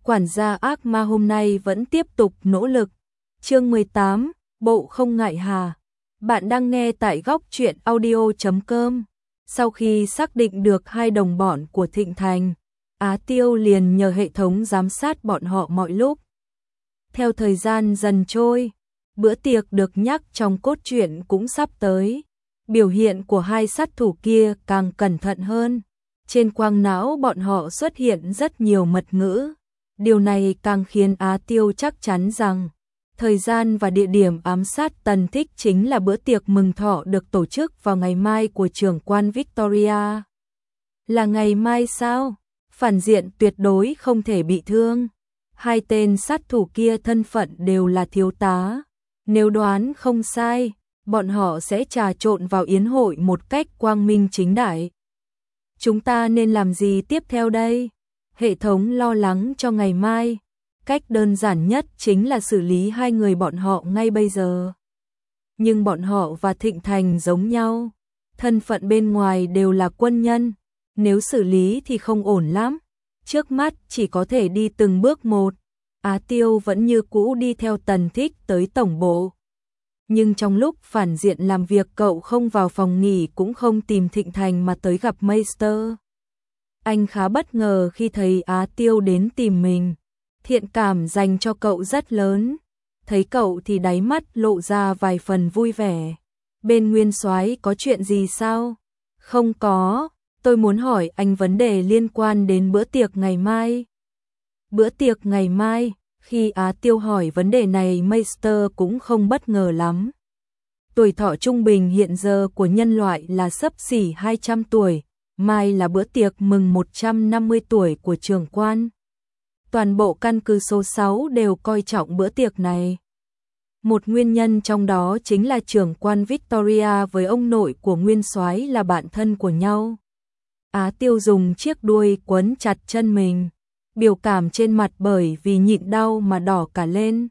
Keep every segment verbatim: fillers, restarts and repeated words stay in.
quản gia ác ma hôm nay vẫn tiếp tục nỗ lực. Chương mười tám, bộ không ngại hà. Bạn đang nghe tại góc truyện audio chấm com. Sau khi xác định được hai đồng bọn của Thịnh Thành, Á Tiêu liền nhờ hệ thống giám sát bọn họ mọi lúc. Theo thời gian dần trôi, bữa tiệc được nhắc trong cốt truyện cũng sắp tới. Biểu hiện của hai sát thủ kia càng cẩn thận hơn. Trên quang não bọn họ xuất hiện rất nhiều mật ngữ. Điều này càng khiến Á Tiêu chắc chắn rằng thời gian và địa điểm ám sát Tần Thích chính là bữa tiệc mừng thọ được tổ chức vào ngày mai của trưởng quan Victoria. Là ngày mai sao? Phản diện tuyệt đối không thể bị thương. Hai tên sát thủ kia thân phận đều là thiếu tá. Nếu đoán không sai, bọn họ sẽ trà trộn vào yến hội một cách quang minh chính đại. Chúng ta nên làm gì tiếp theo đây? Hệ thống lo lắng cho ngày mai. Cách đơn giản nhất chính là xử lý hai người bọn họ ngay bây giờ. Nhưng bọn họ và Thịnh Thành giống nhau. Thân phận bên ngoài đều là quân nhân. Nếu xử lý thì không ổn lắm. Trước mắt chỉ có thể đi từng bước một. Á Tiêu vẫn như cũ đi theo Tần Thích tới tổng bộ. Nhưng trong lúc phản diện làm việc cậu không vào phòng nghỉ cũng không tìm Thịnh Thành mà tới gặp Meister. Anh khá bất ngờ khi thấy Á Tiêu đến tìm mình. Thiện cảm dành cho cậu rất lớn. Thấy cậu thì đáy mắt lộ ra vài phần vui vẻ. Bên Nguyên Soái có chuyện gì sao? Không có, tôi muốn hỏi anh vấn đề liên quan đến bữa tiệc ngày mai. Bữa tiệc ngày mai, khi Á Tiêu hỏi vấn đề này Meister cũng không bất ngờ lắm. Tuổi thọ trung bình hiện giờ của nhân loại là xấp xỉ hai trăm tuổi, mai là bữa tiệc mừng một trăm năm mươi tuổi của trưởng quan. Toàn bộ căn cứ số sáu đều coi trọng bữa tiệc này. Một nguyên nhân trong đó chính là trưởng quan Victoria với ông nội của Nguyên Soái là bạn thân của nhau. Á Tiêu dùng chiếc đuôi quấn chặt chân mình, biểu cảm trên mặt bởi vì nhịn đau mà đỏ cả lên.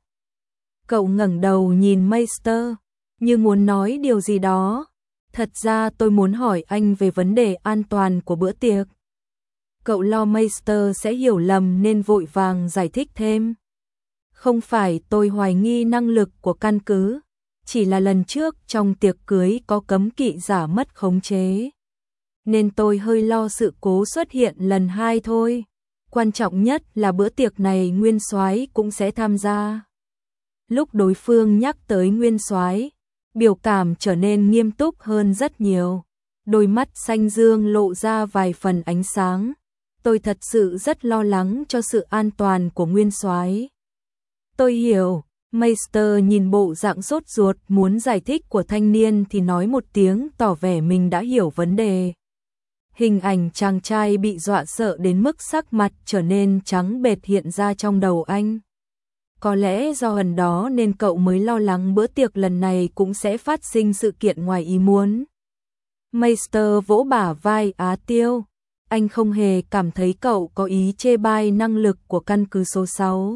Cậu ngẩng đầu nhìn Meister, như muốn nói điều gì đó. Thật ra tôi muốn hỏi anh về vấn đề an toàn của bữa tiệc. Cậu lo Meister sẽ hiểu lầm nên vội vàng giải thích thêm. Không phải tôi hoài nghi năng lực của căn cứ, chỉ là lần trước trong tiệc cưới có cấm kỵ giả mất khống chế. Nên tôi hơi lo sự cố xuất hiện lần hai thôi. Quan trọng nhất là bữa tiệc này Nguyên Soái cũng sẽ tham gia. Lúc đối phương nhắc tới Nguyên Soái, biểu cảm trở nên nghiêm túc hơn rất nhiều. Đôi mắt xanh dương lộ ra vài phần ánh sáng. Tôi thật sự rất lo lắng cho sự an toàn của Nguyên Soái. Tôi hiểu. Meister nhìn bộ dạng sốt ruột muốn giải thích của thanh niên thì nói một tiếng tỏ vẻ mình đã hiểu vấn đề. Hình ảnh chàng trai bị dọa sợ đến mức sắc mặt trở nên trắng bệch hiện ra trong đầu anh. Có lẽ do hần đó nên cậu mới lo lắng bữa tiệc lần này cũng sẽ phát sinh sự kiện ngoài ý muốn. Meister vỗ bả vai Á Tiêu. Anh không hề cảm thấy cậu có ý chê bai năng lực của căn cứ số sáu.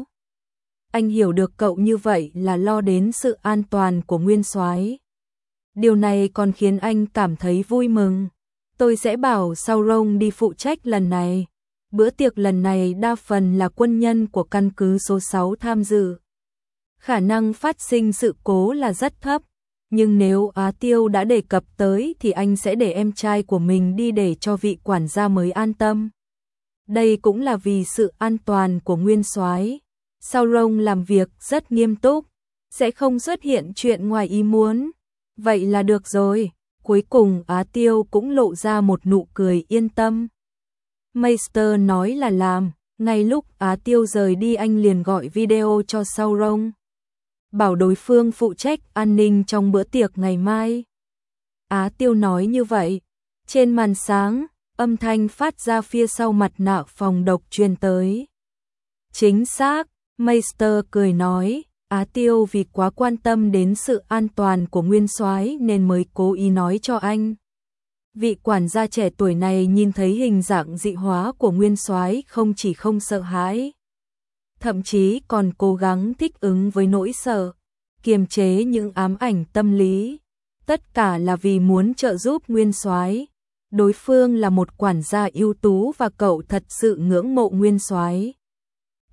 Anh hiểu được cậu như vậy là lo đến sự an toàn của Nguyên Soái. Điều này còn khiến anh cảm thấy vui mừng. Tôi sẽ bảo Sauron đi phụ trách lần này. Bữa tiệc lần này đa phần là quân nhân của căn cứ số sáu tham dự. Khả năng phát sinh sự cố là rất thấp. Nhưng nếu Á Tiêu đã đề cập tới thì anh sẽ để em trai của mình đi để cho vị quản gia mới an tâm. Đây cũng là vì sự an toàn của Nguyên Soái. Sauron làm việc rất nghiêm túc, sẽ không xuất hiện chuyện ngoài ý muốn. Vậy là được rồi. Cuối cùng Á Tiêu cũng lộ ra một nụ cười yên tâm. Meister nói là làm. Ngay lúc Á Tiêu rời đi anh liền gọi video cho Sauron, bảo đối phương phụ trách an ninh trong bữa tiệc ngày mai. Á Tiêu nói như vậy. Trên màn sáng, âm thanh phát ra phía sau mặt nạ phòng độc truyền tới. Chính xác, Meister cười nói. Á Tiêu vì quá quan tâm đến sự an toàn của Nguyên Soái nên mới cố ý nói cho anh. Vị quản gia trẻ tuổi này nhìn thấy hình dạng dị hóa của Nguyên Soái không chỉ không sợ hãi, thậm chí còn cố gắng thích ứng với nỗi sợ, kiềm chế những ám ảnh tâm lý. Tất cả là vì muốn trợ giúp Nguyên Soái. Đối phương là một quản gia ưu tú và cậu thật sự ngưỡng mộ Nguyên Soái.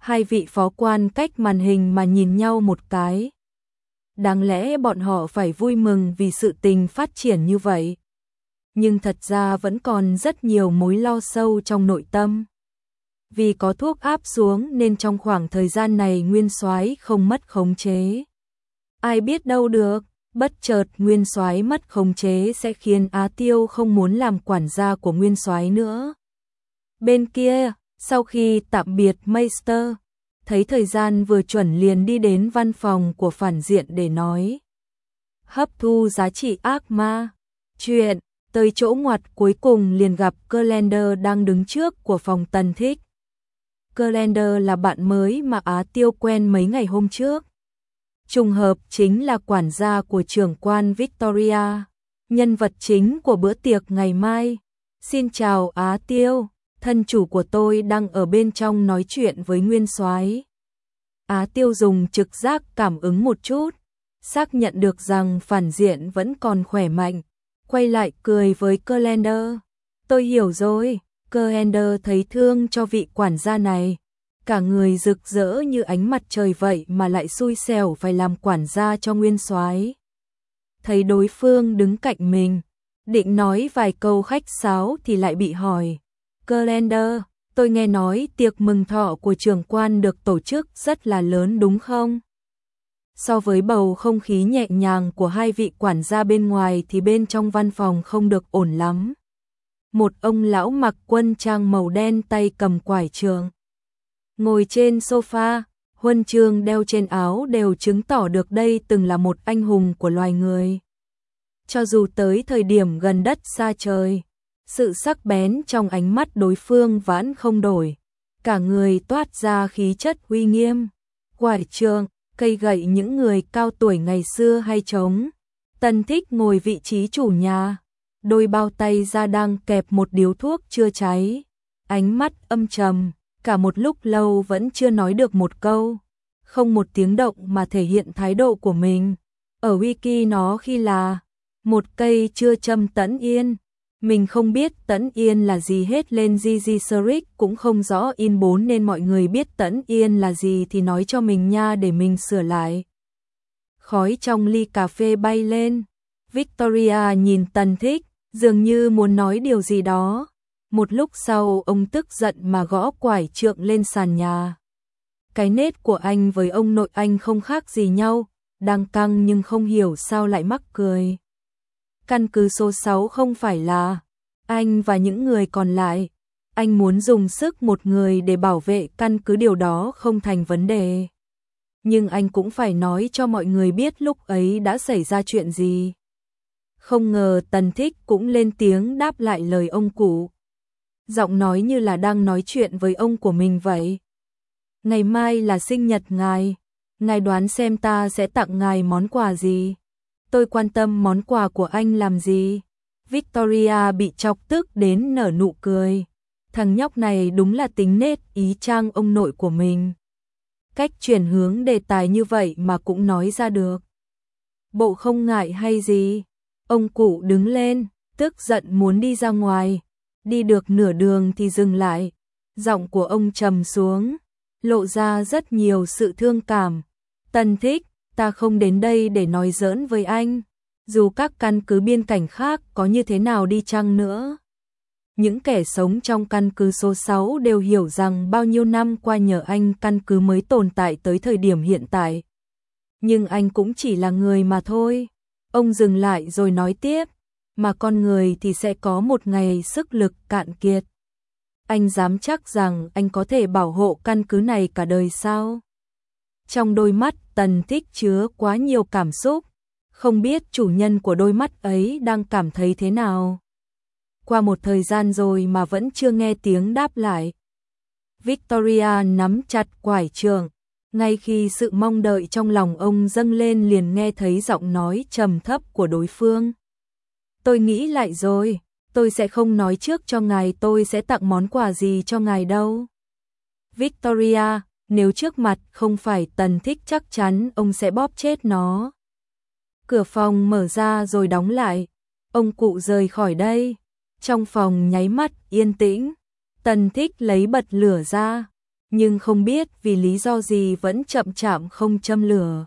Hai vị phó quan cách màn hình mà nhìn nhau một cái. Đáng lẽ bọn họ phải vui mừng vì sự tình phát triển như vậy. Nhưng thật ra vẫn còn rất nhiều mối lo sâu trong nội tâm. Vì có thuốc áp xuống nên trong khoảng thời gian này Nguyên Soái không mất khống chế. Ai biết đâu được, bất chợt Nguyên Soái mất khống chế sẽ khiến Á Tiêu không muốn làm quản gia của Nguyên Soái nữa. Bên kia, sau khi tạm biệt Meister, thấy thời gian vừa chuẩn liền đi đến văn phòng của phản diện để nói. Hấp thu giá trị ác ma. Chuyện, tới chỗ ngoặt cuối cùng liền gặp Calendar đang đứng trước của phòng Tần Thích. Calendar là bạn mới mà Á Tiêu quen mấy ngày hôm trước. Trùng hợp chính là quản gia của trưởng quan Victoria, nhân vật chính của bữa tiệc ngày mai. Xin chào Á Tiêu, thân chủ của tôi đang ở bên trong nói chuyện với Nguyên Soái. Á Tiêu dùng trực giác cảm ứng một chút, xác nhận được rằng phản diện vẫn còn khỏe mạnh, quay lại cười với Calendar. Tôi hiểu rồi. Calendar thấy thương cho vị quản gia này, cả người rực rỡ như ánh mặt trời vậy mà lại xui xẻo phải làm quản gia cho Nguyên Soái. Thấy đối phương đứng cạnh mình, định nói vài câu khách sáo thì lại bị hỏi. Calendar, tôi nghe nói tiệc mừng thọ của trưởng quan được tổ chức rất là lớn đúng không? So với bầu không khí nhẹ nhàng của hai vị quản gia bên ngoài thì bên trong văn phòng không được ổn lắm. Một ông lão mặc quân trang màu đen tay cầm quải trường, ngồi trên sofa, huân chương đeo trên áo đều chứng tỏ được đây từng là một anh hùng của loài người. Cho dù tới thời điểm gần đất xa trời, sự sắc bén trong ánh mắt đối phương vẫn không đổi, cả người toát ra khí chất uy nghiêm. Quải trường, cây gậy những người cao tuổi ngày xưa hay trống. Tần Thích ngồi vị trí chủ nhà, đôi bao tay ra đang kẹp một điếu thuốc chưa cháy, ánh mắt âm trầm, cả một lúc lâu vẫn chưa nói được một câu, không một tiếng động mà thể hiện thái độ của mình. Ở wiki nó khi là một cây chưa châm Tẫn Yên, mình không biết Tẫn Yên là gì hết, lên gi gi Search cũng không rõ in bốn nên mọi người biết Tẫn Yên là gì thì nói cho mình nha để mình sửa lại. Khói trong ly cà phê bay lên, Victoria nhìn Tần Thích, dường như muốn nói điều gì đó. Một lúc sau ông tức giận mà gõ quải trượng lên sàn nhà. Cái nết của anh với ông nội anh không khác gì nhau, đang căng nhưng không hiểu sao lại mắc cười. Căn cứ số sáu không phải là anh và những người còn lại. Anh muốn dùng sức một người để bảo vệ căn cứ, điều đó không thành vấn đề. Nhưng anh cũng phải nói cho mọi người biết lúc ấy đã xảy ra chuyện gì. Không ngờ Tần Thích cũng lên tiếng đáp lại lời ông cụ. Giọng nói như là đang nói chuyện với ông của mình vậy. Ngày mai là sinh nhật ngài, ngài đoán xem ta sẽ tặng ngài món quà gì? Tôi quan tâm món quà của anh làm gì? Victoria bị chọc tức đến nở nụ cười. Thằng nhóc này đúng là tính nết ý chang ông nội của mình. Cách chuyển hướng đề tài như vậy mà cũng nói ra được. Bộ không ngại hay gì? Ông cụ đứng lên, tức giận muốn đi ra ngoài. Đi được nửa đường thì dừng lại. Giọng của ông trầm xuống, lộ ra rất nhiều sự thương cảm. Tần Thích, ta không đến đây để nói giỡn với anh. Dù các căn cứ biên cảnh khác có như thế nào đi chăng nữa. Những kẻ sống trong căn cứ số sáu đều hiểu rằng bao nhiêu năm qua nhờ anh căn cứ mới tồn tại tới thời điểm hiện tại. Nhưng anh cũng chỉ là người mà thôi. Ông dừng lại rồi nói tiếp. Mà con người thì sẽ có một ngày sức lực cạn kiệt. Anh dám chắc rằng anh có thể bảo hộ căn cứ này cả đời sao? Trong đôi mắt Tần Thích chứa quá nhiều cảm xúc. Không biết chủ nhân của đôi mắt ấy đang cảm thấy thế nào. Qua một thời gian rồi mà vẫn chưa nghe tiếng đáp lại. Victoria nắm chặt quải trường. Ngay khi sự mong đợi trong lòng ông dâng lên liền nghe thấy giọng nói trầm thấp của đối phương. Tôi nghĩ lại rồi, tôi sẽ không nói trước cho ngài tôi sẽ tặng món quà gì cho ngài đâu. Victoria, nếu trước mặt không phải Tần Thích chắc chắn ông sẽ bóp chết nó. Cửa phòng mở ra rồi đóng lại, ông cụ rời khỏi đây. Trong phòng nháy mắt yên tĩnh, Tần Thích lấy bật lửa ra, nhưng không biết vì lý do gì vẫn chậm chạp không châm lửa.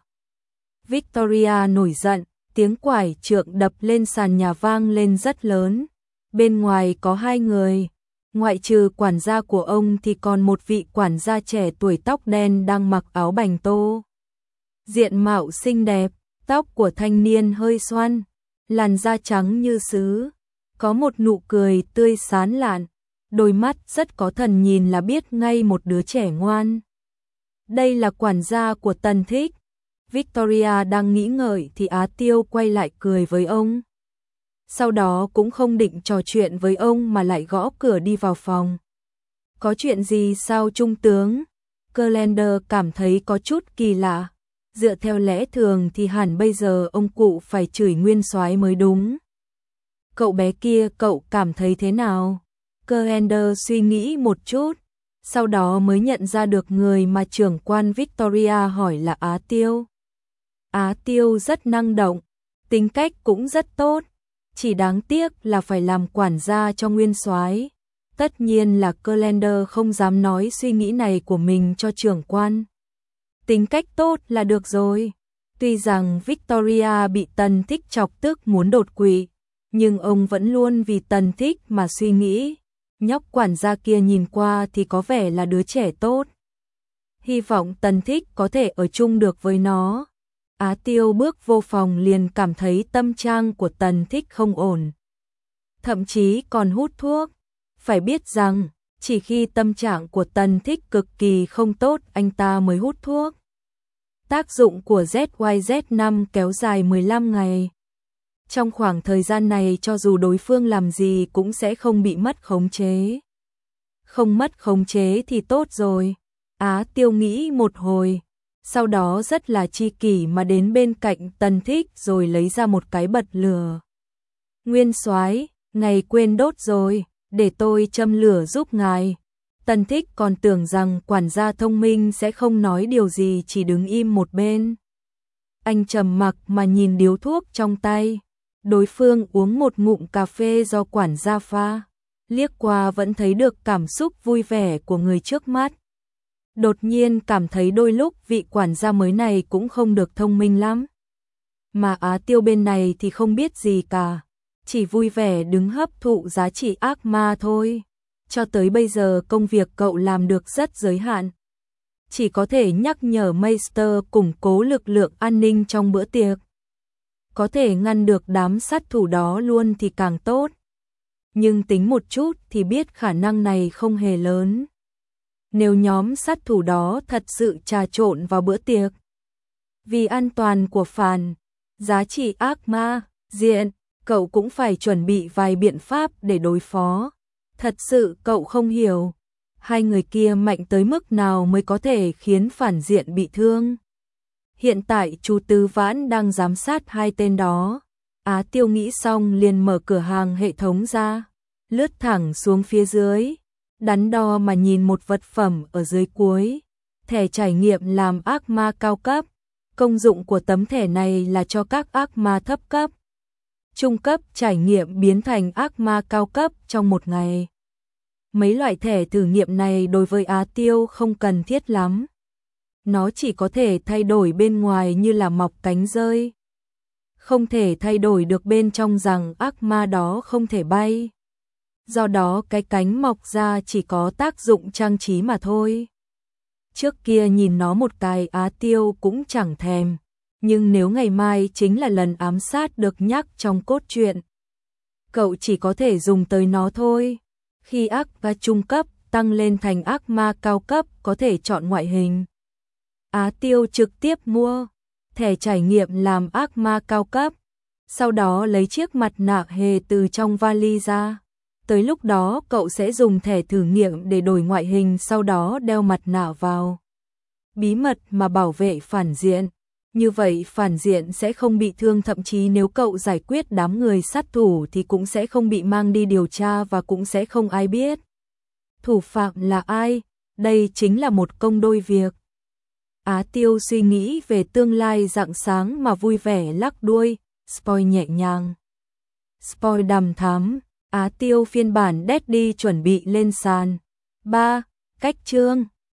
Victoria nổi giận, tiếng quải trượng đập lên sàn nhà vang lên rất lớn. Bên ngoài có hai người, ngoại trừ quản gia của ông thì còn một vị quản gia trẻ tuổi tóc đen đang mặc áo bành tô. Diện mạo xinh đẹp, tóc của thanh niên hơi xoăn, làn da trắng như sứ, có một nụ cười tươi sán lạn, đôi mắt rất có thần nhìn là biết ngay một đứa trẻ ngoan. Đây là quản gia của Tần Thích. Victoria đang nghĩ ngợi thì Á Tiêu quay lại cười với ông. Sau đó cũng không định trò chuyện với ông mà lại gõ cửa đi vào phòng. Có chuyện gì sao trung tướng? Calendar cảm thấy có chút kỳ lạ. Dựa theo lẽ thường thì hẳn bây giờ ông cụ phải chửi Nguyên Soái mới đúng. Cậu bé kia cậu cảm thấy thế nào? Calendar suy nghĩ một chút, sau đó mới nhận ra được người mà trưởng quan Victoria hỏi là Á Tiêu. Á Tiêu rất năng động, tính cách cũng rất tốt, chỉ đáng tiếc là phải làm quản gia cho Nguyên Soái. Tất nhiên là Calendar không dám nói suy nghĩ này của mình cho trưởng quan. Tính cách tốt là được rồi. Tuy rằng Victoria bị Tần Thích chọc tức muốn đột quỵ, nhưng ông vẫn luôn vì Tần Thích mà suy nghĩ. Nhóc quản gia kia nhìn qua thì có vẻ là đứa trẻ tốt. Hy vọng Tần Thích có thể ở chung được với nó. Á Tiêu bước vô phòng liền cảm thấy tâm trạng của Tần Thích không ổn. Thậm chí còn hút thuốc. Phải biết rằng, chỉ khi tâm trạng của Tần Thích cực kỳ không tốt anh ta mới hút thuốc. Tác dụng của Z Y Z năm kéo dài mười lăm ngày. Trong khoảng thời gian này cho dù đối phương làm gì cũng sẽ không bị mất khống chế. Không mất khống chế thì tốt rồi. Á Tiêu nghĩ một hồi, sau đó rất là chi kỷ mà đến bên cạnh Tần Thích rồi lấy ra một cái bật lửa. Nguyên Soái, ngài quên đốt rồi, để tôi châm lửa giúp ngài. Tần Thích còn tưởng rằng quản gia thông minh sẽ không nói điều gì, chỉ đứng im một bên. Anh trầm mặc mà nhìn điếu thuốc trong tay. Đối phương uống một ngụm cà phê do quản gia pha, liếc qua vẫn thấy được cảm xúc vui vẻ của người trước mắt. Đột nhiên cảm thấy đôi lúc vị quản gia mới này cũng không được thông minh lắm. Mà Á Tiêu bên này thì không biết gì cả, chỉ vui vẻ đứng hấp thụ giá trị ác ma thôi. Cho tới bây giờ công việc cậu làm được rất giới hạn. Chỉ có thể nhắc nhở Meister củng cố lực lượng an ninh trong bữa tiệc. Có thể ngăn được đám sát thủ đó luôn thì càng tốt. Nhưng tính một chút thì biết khả năng này không hề lớn. Nếu nhóm sát thủ đó thật sự trà trộn vào bữa tiệc, vì an toàn của Phàn, giá trị ác ma, diện, cậu cũng phải chuẩn bị vài biện pháp để đối phó. Thật sự cậu không hiểu, hai người kia mạnh tới mức nào mới có thể khiến phản diện bị thương. Hiện tại chú Tứ Vãn đang giám sát hai tên đó. Á Tiêu nghĩ xong liền mở cửa hàng hệ thống ra, lướt thẳng xuống phía dưới, đắn đo mà nhìn một vật phẩm ở dưới cuối. Thẻ trải nghiệm làm ác ma cao cấp. Công dụng của tấm thẻ này là cho các ác ma thấp cấp, trung cấp trải nghiệm biến thành ác ma cao cấp trong một ngày. Mấy loại thẻ thử nghiệm này đối với Á Tiêu không cần thiết lắm. Nó chỉ có thể thay đổi bên ngoài như là mọc cánh rơi. Không thể thay đổi được bên trong rằng ác ma đó không thể bay. Do đó cái cánh mọc ra chỉ có tác dụng trang trí mà thôi. Trước kia nhìn nó một cái Á Tiêu cũng chẳng thèm. Nhưng nếu ngày mai chính là lần ám sát được nhắc trong cốt truyện, cậu chỉ có thể dùng tới nó thôi. Khi ác ma trung cấp tăng lên thành ác ma cao cấp có thể chọn ngoại hình. Á Tiêu trực tiếp mua thẻ trải nghiệm làm ác ma cao cấp, sau đó lấy chiếc mặt nạ hề từ trong vali ra. Tới lúc đó cậu sẽ dùng thẻ thử nghiệm để đổi ngoại hình, sau đó đeo mặt nạ vào. Bí mật mà bảo vệ phản diện. Như vậy phản diện sẽ không bị thương, thậm chí nếu cậu giải quyết đám người sát thủ thì cũng sẽ không bị mang đi điều tra và cũng sẽ không ai biết thủ phạm là ai. Đây chính là một công đôi việc. Á Tiêu suy nghĩ về tương lai rạng sáng mà vui vẻ lắc đuôi, spoil nhẹ nhàng. Spoil đằm thắm, Á Tiêu phiên bản Daddy chuẩn bị lên sàn. ba. Cách chương